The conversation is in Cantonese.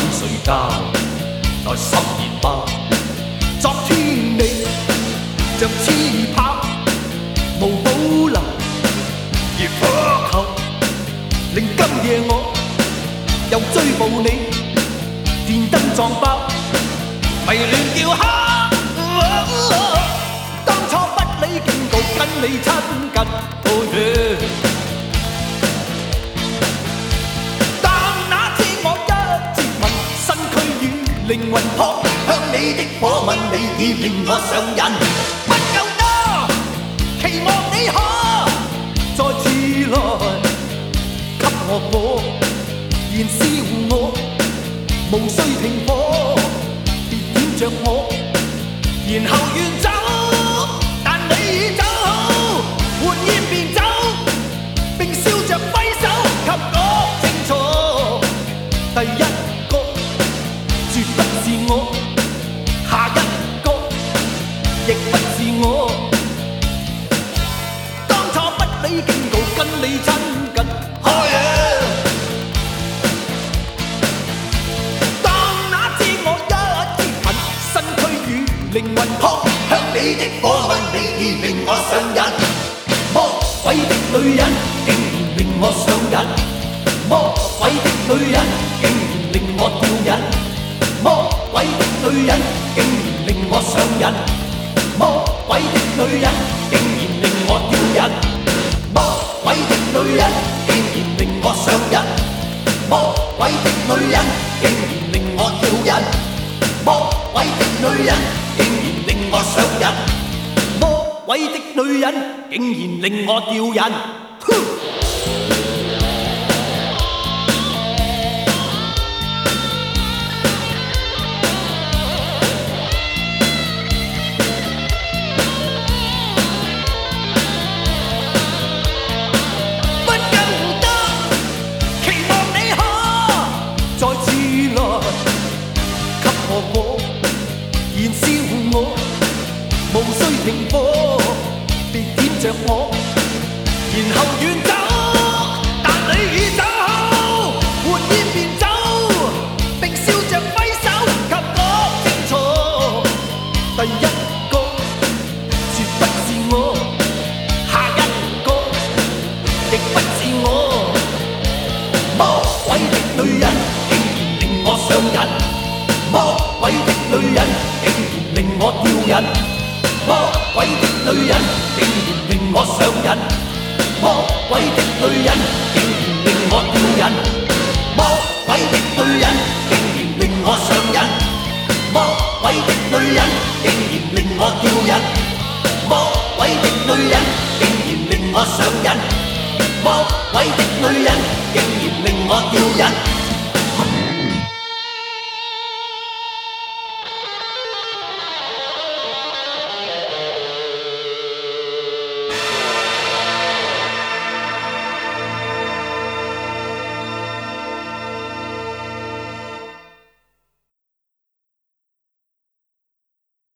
睡覺，在深夜吧。昨天你像刺豹，無保留，而火球令今夜我又追捕你，電燈撞爆，迷亂叫喊。當初不理警告，跟你親近，oh yeah。當那天我一接吻，身軀與靈魂撲向你的火吻，你已令我上癮。不夠多，期望你可再次來給我火，燃燒我，無需停火，別點着我，然後遠走。但你已走好，換煙便走，並笑着揮手給我清楚。第一個絕不是我，下一個亦不是我。當初不理警告，跟你親近。Oh yeah！ 當那次我一接吻，身軀與靈魂撲向你的火吻，你已令我上癮。魔鬼的女人竟然令我上癮，魔鬼的女人竟然令我吊癮，魔鬼的女人竟然令我上癮，魔鬼的女人竟然令我吊癮，魔鬼的女人竟然令我上癮，魔鬼的女人竟然令我吊癮，魔鬼的女人竟然令我上癮，魔鬼的女人竟然令我吊癮。燃燒我，無需停火，別點着我，然後遠走。但你已走好，換煙便走，並笑着揮手給我清楚。第一個絕不是我，下一個亦不是我。魔鬼的女人竟然令我上癮，魔鬼的女人竟然令我吊癮，魔鬼的女人竟然令我上癮，魔鬼的女人竟然令我吊癮，魔鬼的女人竟然令我上癮，魔鬼的女人竟然令我吊癮，魔鬼的女人竟然令我上癮，魔鬼的女人竟然令我吊癮。